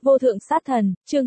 Vô thượng sát thần, chương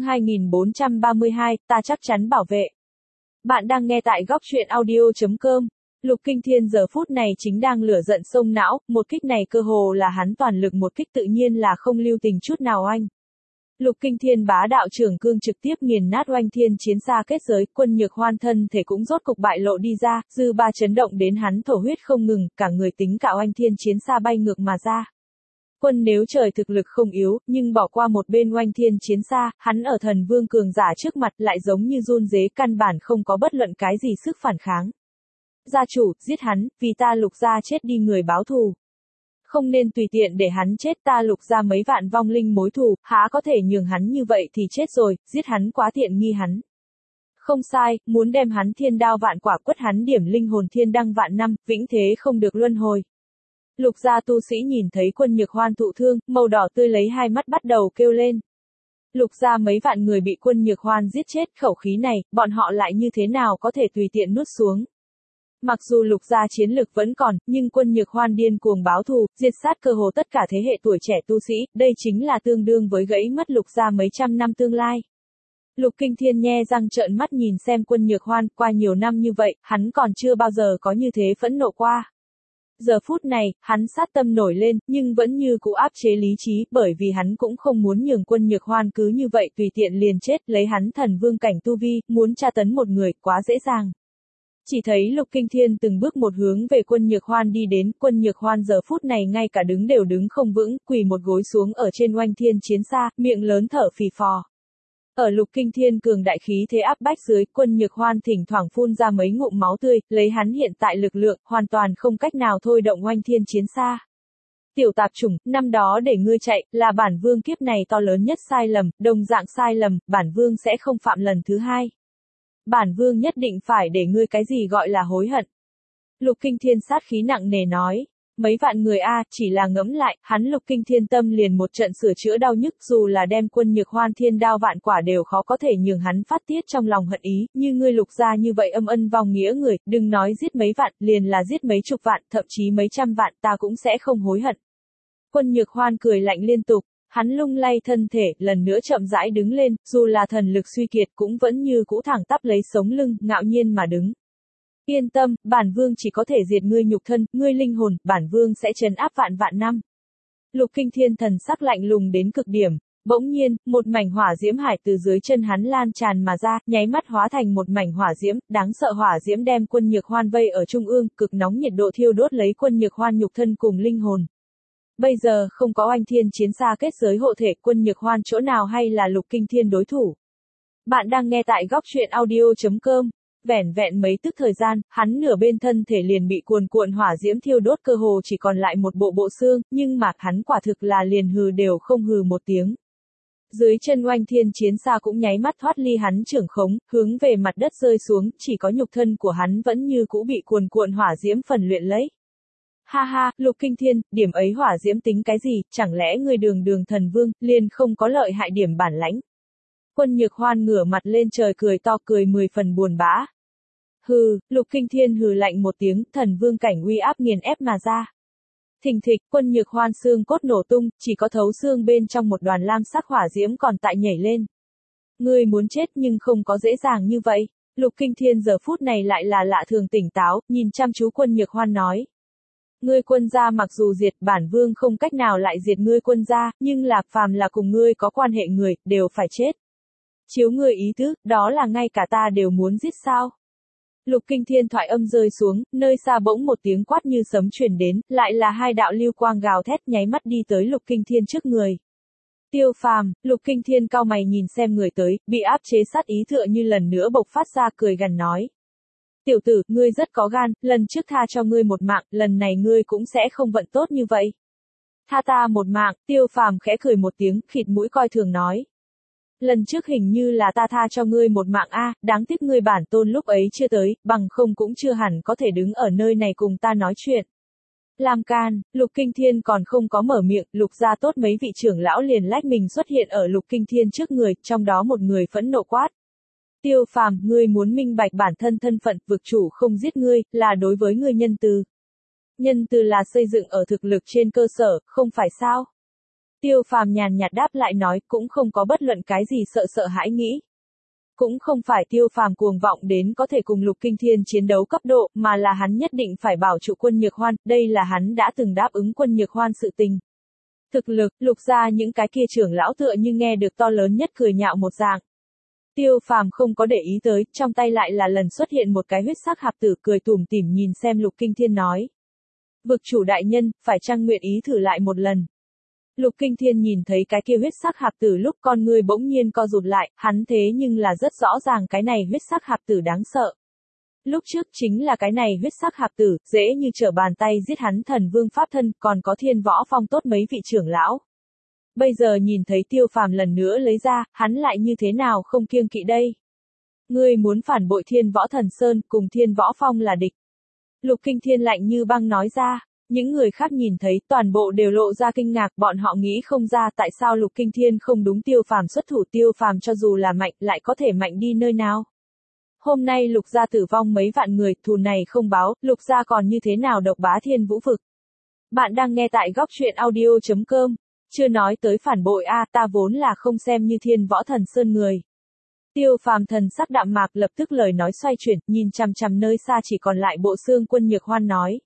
2432, ta chắc chắn bảo vệ. Bạn đang nghe tại góc truyện audio.com. Lục Kinh Thiên giờ phút này chính đang lửa giận sông não, một kích này cơ hồ là hắn toàn lực một kích tự nhiên là không lưu tình chút nào oanh. Lục Kinh Thiên bá đạo trưởng cương trực tiếp nghiền nát oanh thiên chiến xa kết giới, Quân Nhược Hoan thân thể cũng rốt cục bại lộ đi ra, dư ba chấn động đến hắn thổ huyết không ngừng, cả người tính cả oanh thiên chiến xa bay ngược mà ra. Quân nếu trời thực lực không yếu, nhưng bỏ qua một bên oanh thiên chiến xa, hắn ở thần vương cường giả trước mặt lại giống như run rế căn bản không có bất luận cái gì sức phản kháng. Gia chủ, giết hắn, vì ta Lục gia chết đi người báo thù. Không nên tùy tiện để hắn chết, ta Lục gia mấy vạn vong linh mối thù, há có thể nhường hắn như vậy thì chết rồi, giết hắn quá tiện nghi hắn. Không sai, muốn đem hắn thiên đao vạn quả quất hắn điểm linh hồn thiên đăng vạn năm, vĩnh thế không được luân hồi. Lục gia tu sĩ nhìn thấy Quân Nhược Hoan thụ thương, màu đỏ tươi lấy hai mắt bắt đầu kêu lên. Lục gia mấy vạn người bị Quân Nhược Hoan giết chết, khẩu khí này, bọn họ lại như thế nào có thể tùy tiện nuốt xuống. Mặc dù Lục gia chiến lực vẫn còn, nhưng Quân Nhược Hoan điên cuồng báo thù, diệt sát cơ hồ tất cả thế hệ tuổi trẻ tu sĩ, đây chính là tương đương với gãy mất Lục gia mấy trăm năm tương lai. Lục Kinh Thiên nhe răng trợn mắt nhìn xem Quân Nhược Hoan, qua nhiều năm như vậy, hắn còn chưa bao giờ có như thế phẫn nộ qua. Giờ phút này, hắn sát tâm nổi lên, nhưng vẫn như cũ áp chế lý trí, bởi vì hắn cũng không muốn nhường Quân Nhược Hoan cứ như vậy tùy tiện liền chết, lấy hắn thần vương cảnh tu vi, muốn tra tấn một người, quá dễ dàng. Chỉ thấy Lục Kinh Thiên từng bước một hướng về Quân Nhược Hoan đi đến, Quân Nhược Hoan giờ phút này ngay cả đứng đều đứng không vững, quỳ một gối xuống ở trên oanh thiên chiến xa, miệng lớn thở phì phò. Ở Lục Kinh Thiên cường đại khí thế áp bách dưới, Quân Nhược Hoan thỉnh thoảng phun ra mấy ngụm máu tươi, lấy hắn hiện tại lực lượng, hoàn toàn không cách nào thôi động oanh thiên chiến xa. Tiểu tạp chủng, năm đó để ngươi chạy, là bản vương kiếp này to lớn nhất sai lầm, đồng dạng sai lầm, bản vương sẽ không phạm lần thứ hai. Bản vương nhất định phải để ngươi cái gì gọi là hối hận. Lục Kinh Thiên sát khí nặng nề nói. Mấy vạn người chỉ là ngẫm lại, hắn Lục Kinh Thiên tâm liền một trận sửa chữa đau nhức, dù là đem Quân Nhược Hoan thiên đao vạn quả đều khó có thể nhường hắn phát tiết trong lòng hận ý, như ngươi Lục gia như vậy âm ân vong nghĩa người, đừng nói giết mấy vạn, liền là giết mấy chục vạn, thậm chí mấy trăm vạn, ta cũng sẽ không hối hận. Quân Nhược Hoan cười lạnh liên tục, hắn lung lay thân thể, lần nữa chậm rãi đứng lên, dù là thần lực suy kiệt cũng vẫn như cũ thẳng tắp lấy sống lưng, ngạo nhiên mà đứng. Yên tâm, bản vương chỉ có thể diệt ngươi nhục thân, ngươi linh hồn, bản vương sẽ trấn áp vạn vạn năm. Lục Kinh Thiên thần sắc lạnh lùng đến cực điểm, bỗng nhiên, một mảnh hỏa diễm hải từ dưới chân hắn lan tràn mà ra, nháy mắt hóa thành một mảnh hỏa diễm, đáng sợ hỏa diễm đem Quân Nhược Hoan vây ở trung ương, cực nóng nhiệt độ thiêu đốt lấy Quân Nhược Hoan nhục thân cùng linh hồn. Bây giờ, không có oanh thiên chiến xa kết giới hộ thể, Quân Nhược Hoan chỗ nào hay là Lục Kinh Thiên đối thủ. Bạn đang nghe tại góc truyện audio.com. Vẻn vẹn mấy tức thời gian, hắn nửa bên thân thể liền bị cuồn cuộn hỏa diễm thiêu đốt cơ hồ chỉ còn lại một bộ xương, nhưng mà hắn quả thực là liền hừ đều không hừ một tiếng. Dưới chân oanh thiên chiến xa cũng nháy mắt thoát ly hắn trưởng khống, hướng về mặt đất rơi xuống, chỉ có nhục thân của hắn vẫn như cũ bị cuồn cuộn hỏa diễm phần luyện lấy. Ha ha, Lục Kinh Thiên, điểm ấy hỏa diễm tính cái gì, chẳng lẽ ngươi đường thần vương, liền không có lợi hại điểm bản lãnh. Quân Nhược Hoan ngửa mặt lên trời cười to, cười 10 phần buồn bã. Hừ, Lục Kinh Thiên hừ lạnh một tiếng, thần vương cảnh uy áp nghiền ép mà ra. Thình thịch, Quân Nhược Hoan xương cốt nổ tung, chỉ có thấu xương bên trong một đoàn lam sắc hỏa diễm còn tại nhảy lên. Ngươi muốn chết nhưng không có dễ dàng như vậy. Lục Kinh Thiên giờ phút này lại là lạ thường tỉnh táo, nhìn chăm chú Quân Nhược Hoan nói. Ngươi Quân gia mặc dù diệt, bản vương không cách nào lại diệt ngươi Quân gia, nhưng lạc phàm là cùng ngươi có quan hệ người, đều phải chết. Chiếu ngươi ý tứ, đó là ngay cả ta đều muốn giết sao? Lục Kinh Thiên thoại âm rơi xuống, nơi xa bỗng một tiếng quát như sấm truyền đến, lại là hai đạo lưu quang gào thét nháy mắt đi tới Lục Kinh Thiên trước người. Tiêu Phàm, Lục Kinh Thiên cau mày nhìn xem người tới, bị áp chế sát ý tựa như lần nữa bộc phát ra cười gằn nói. Tiểu tử, ngươi rất có gan, lần trước tha cho ngươi một mạng, lần này ngươi cũng sẽ không vận tốt như vậy. Tha ta một mạng, Tiêu Phàm khẽ cười một tiếng, khịt mũi coi thường nói. Lần trước hình như là ta tha cho ngươi một mạng đáng tiếc ngươi bản tôn lúc ấy chưa tới, bằng không cũng chưa hẳn có thể đứng ở nơi này cùng ta nói chuyện. Làm can, Lục Kinh Thiên còn không có mở miệng, Lục gia tốt mấy vị trưởng lão liền lách mình xuất hiện ở Lục Kinh Thiên trước người, trong đó một người phẫn nộ quát. Tiêu Phàm, ngươi muốn minh bạch bản thân thân phận, vực chủ không giết ngươi, là đối với ngươi nhân từ. Nhân từ là xây dựng ở thực lực trên cơ sở, không phải sao? Tiêu Phàm nhàn nhạt đáp lại nói, cũng không có bất luận cái gì sợ hãi nghĩ. Cũng không phải Tiêu Phàm cuồng vọng đến có thể cùng Lục Kinh Thiên chiến đấu cấp độ, mà là hắn nhất định phải bảo trụ Quân Nhược Hoan, đây là hắn đã từng đáp ứng Quân Nhược Hoan sự tình. Thực lực, Lục gia những cái kia trưởng lão tựa như nghe được to lớn nhất cười nhạo một dạng. Tiêu Phàm không có để ý tới, trong tay lại là lần xuất hiện một cái huyết sắc hạp tử, cười tủm tỉm nhìn xem Lục Kinh Thiên nói. Vực chủ đại nhân, phải chăng nguyện ý thử lại một lần? Lục Kinh Thiên nhìn thấy cái kia huyết sắc hạp tử lúc con người bỗng nhiên co rụt lại, hắn thế nhưng là rất rõ ràng cái này huyết sắc hạp tử đáng sợ. Lúc trước chính là cái này huyết sắc hạp tử, dễ như trở bàn tay giết hắn thần vương pháp thân, còn có Thiên Võ Phong tốt mấy vị trưởng lão. Bây giờ nhìn thấy Tiêu Phàm lần nữa lấy ra, hắn lại như thế nào không kiêng kỵ đây? Ngươi muốn phản bội Thiên Võ Thần Sơn, cùng Thiên Võ Phong là địch. Lục Kinh Thiên lạnh như băng nói ra. Những người khác nhìn thấy toàn bộ đều lộ ra kinh ngạc, bọn họ nghĩ không ra tại sao Lục Kinh Thiên không đúng Tiêu Phàm xuất thủ. Tiêu Phàm cho dù là mạnh lại có thể mạnh đi nơi nào. Hôm nay Lục gia tử vong mấy vạn người, thù này không báo, Lục gia còn như thế nào độc bá Thiên Vũ vực. Bạn đang nghe tại góc truyện audio.com. Chưa nói tới phản bội ta vốn là không xem như Thiên Võ Thần Sơn người. Tiêu Phàm thần sắc đạm mạc lập tức lời nói xoay chuyển, nhìn chằm chằm nơi xa chỉ còn lại bộ xương Quân Nhược Hoan nói.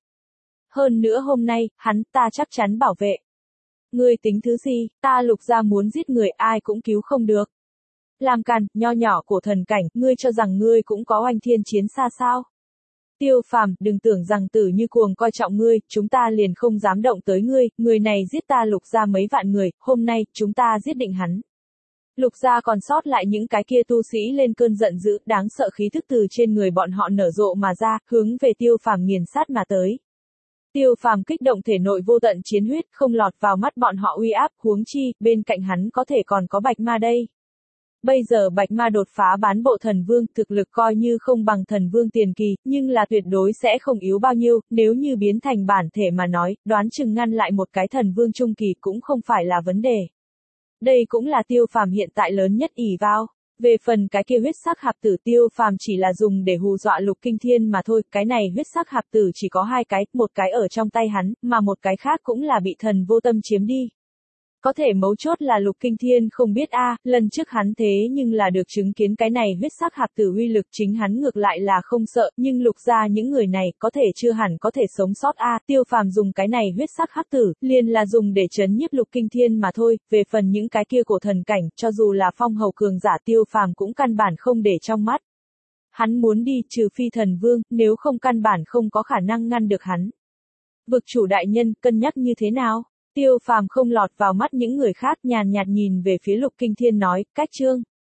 Hơn nữa hôm nay, hắn ta chắc chắn bảo vệ. Ngươi tính thứ gì, ta Lục gia muốn giết người ai cũng cứu không được. Làm càn, nho nhỏ của thần cảnh, ngươi cho rằng ngươi cũng có oanh thiên chiến xa sao? Tiêu Phàm, đừng tưởng rằng Tử Như Cuồng coi trọng ngươi, chúng ta liền không dám động tới ngươi, người này giết ta Lục gia mấy vạn người, hôm nay, chúng ta giết định hắn. Lục gia còn sót lại những cái kia tu sĩ lên cơn giận dữ, đáng sợ khí thức từ trên người bọn họ nở rộ mà ra, hướng về Tiêu Phàm nghiền sát mà tới. Tiêu Phàm kích động thể nội vô tận chiến huyết, không lọt vào mắt bọn họ uy áp, huống chi, bên cạnh hắn có thể còn có Bạch Ma đây. Bây giờ Bạch Ma đột phá bán bộ thần vương, thực lực coi như không bằng thần vương tiền kỳ, nhưng là tuyệt đối sẽ không yếu bao nhiêu, nếu như biến thành bản thể mà nói, đoán chừng ngăn lại một cái thần vương trung kỳ cũng không phải là vấn đề. Đây cũng là Tiêu Phàm hiện tại lớn nhất ỷ vào. Về phần cái kia huyết sắc hạp tử, Tiêu Phàm chỉ là dùng để hù dọa Lục Kinh Thiên mà thôi, cái này huyết sắc hạp tử chỉ có hai cái, một cái ở trong tay hắn, mà một cái khác cũng là bị thần vô tâm chiếm đi. Có thể mấu chốt là Lục Kinh Thiên không biết lần trước hắn thế nhưng là được chứng kiến cái này huyết sắc hạp tử uy lực, chính hắn ngược lại là không sợ, nhưng Lục gia những người này có thể chưa hẳn có thể sống sót Tiêu Phàm dùng cái này huyết sắc hắc tử, liền là dùng để trấn nhiếp Lục Kinh Thiên mà thôi, về phần những cái kia của thần cảnh, cho dù là phong hầu cường giả Tiêu Phàm cũng căn bản không để trong mắt. Hắn muốn đi, trừ phi thần vương, nếu không căn bản không có khả năng ngăn được hắn. Vực chủ đại nhân, cân nhắc như thế nào? Tiêu Phàm không lọt vào mắt những người khác, nhàn nhạt nhìn về phía Lục Kinh Thiên nói, cách chương.